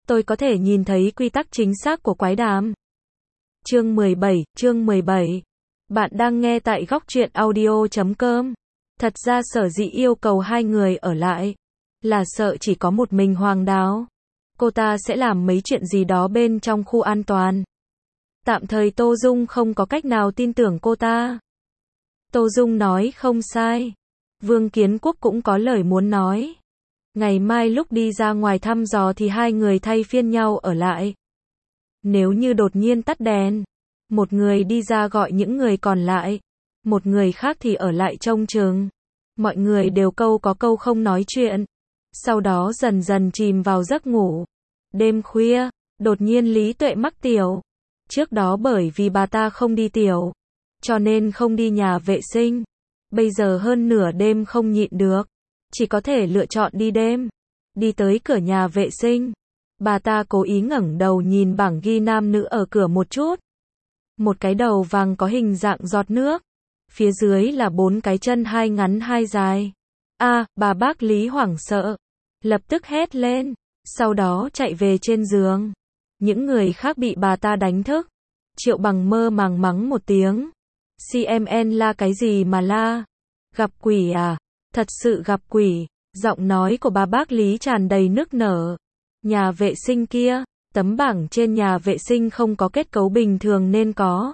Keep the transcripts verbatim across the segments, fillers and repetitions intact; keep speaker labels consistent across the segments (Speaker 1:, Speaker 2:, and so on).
Speaker 1: tôi có thể nhìn thấy quy tắc chính xác của quái đàm. Chương mười bảy, chương mười bảy. Bạn đang nghe tại góc truyện audio chấm com. Thật ra sở dĩ yêu cầu hai người ở lại, là sợ chỉ có một mình Hoàng Đào. Cô ta sẽ làm mấy chuyện gì đó bên trong khu an toàn. Tạm thời Tô Dung không có cách nào tin tưởng cô ta. Tô Dung nói không sai. Vương Kiến Quốc cũng có lời muốn nói. Ngày mai lúc đi ra ngoài thăm dò thì hai người thay phiên nhau ở lại. Nếu như đột nhiên tắt đèn, một người đi ra gọi những người còn lại, một người khác thì ở lại trông chừng. Mọi người đều câu có câu không nói chuyện. Sau đó dần dần chìm vào giấc ngủ. Đêm khuya, đột nhiên Lý Tuệ mắc tiểu. Trước đó bởi vì bà ta không đi tiểu, cho nên không đi nhà vệ sinh. Bây giờ hơn nửa đêm không nhịn được, chỉ có thể lựa chọn đi đêm. Đi tới cửa nhà vệ sinh, bà ta cố ý ngẩng đầu nhìn bảng ghi nam nữ ở cửa một chút. Một cái đầu vàng có hình dạng giọt nước, phía dưới là bốn cái chân, hai ngắn hai dài. A, à, bà bác Lý hoảng sợ, lập tức hét lên, sau đó chạy về trên giường. Những người khác bị bà ta đánh thức. Triệu Bằng mơ màng mắng một tiếng. xê em en la cái gì mà la? Gặp quỷ à? Thật sự gặp quỷ. Giọng nói của bà bác Lý tràn đầy nức nở. Nhà vệ sinh kia, tấm bảng trên nhà vệ sinh không có kết cấu bình thường nên có.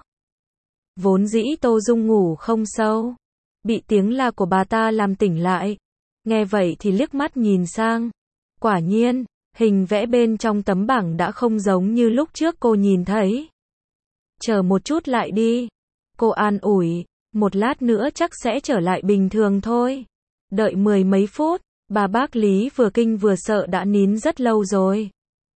Speaker 1: Vốn dĩ Tô Dung ngủ không sâu, bị tiếng la của bà ta làm tỉnh lại. Nghe vậy thì liếc mắt nhìn sang. Quả nhiên, hình vẽ bên trong tấm bảng đã không giống như lúc trước cô nhìn thấy. Chờ một chút lại đi. Cô an ủi, một lát nữa chắc sẽ trở lại bình thường thôi. Đợi mười mấy phút, bà bác Lý vừa kinh vừa sợ đã nín rất lâu rồi.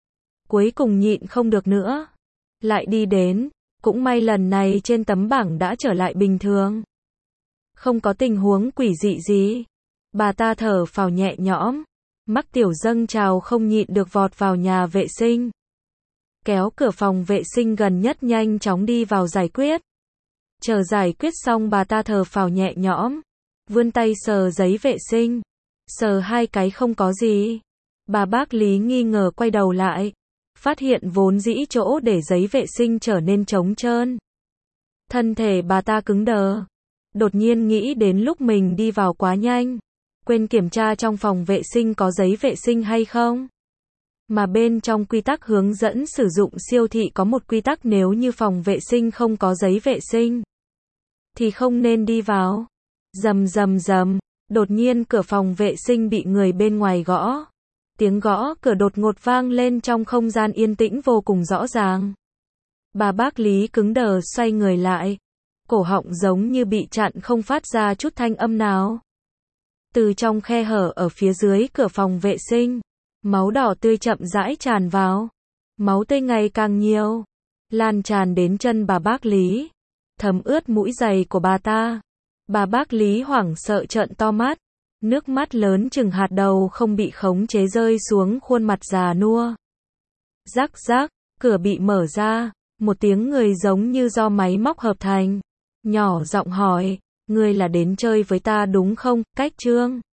Speaker 1: Cuối cùng nhịn không được nữa. Lại đi đến, cũng may lần này trên tấm bảng đã trở lại bình thường. Không có tình huống quỷ dị gì. Bà ta thở phào nhẹ nhõm. Mắc tiểu dâng trào không nhịn được vọt vào nhà vệ sinh. Kéo cửa phòng vệ sinh gần nhất nhanh chóng đi vào giải quyết. Chờ giải quyết xong bà ta thở phào nhẹ nhõm. Vươn tay sờ giấy vệ sinh. Sờ hai cái không có gì. Bà bác Lý nghi ngờ quay đầu lại. Phát hiện vốn dĩ chỗ để giấy vệ sinh trở nên trống trơn. Thân thể bà ta cứng đờ. Đột nhiên nghĩ đến lúc mình đi vào quá nhanh. Quên kiểm tra trong phòng vệ sinh có giấy vệ sinh hay không. Mà bên trong quy tắc hướng dẫn sử dụng siêu thị có một quy tắc nếu như phòng vệ sinh không có giấy vệ sinh thì không nên đi vào. Rầm rầm rầm, đột nhiên cửa phòng vệ sinh bị người bên ngoài gõ. Tiếng gõ cửa đột ngột vang lên trong không gian yên tĩnh vô cùng rõ ràng. Bà bác Lý cứng đờ xoay người lại. Cổ họng giống như bị chặn không phát ra chút thanh âm nào. Từ trong khe hở ở phía dưới cửa phòng vệ sinh, máu đỏ tươi chậm rãi tràn vào. Máu tươi ngày càng nhiều, lan tràn đến chân bà bác Lý, thấm ướt mũi giày của bà ta. Bà bác Lý hoảng sợ trợn to mắt, nước mắt lớn chừng hạt đầu không bị khống chế rơi xuống khuôn mặt già nua. Rắc rắc, cửa bị mở ra, một tiếng người giống như do máy móc hợp thành, nhỏ giọng hỏi, ngươi là đến chơi với ta đúng không, Cách Trương?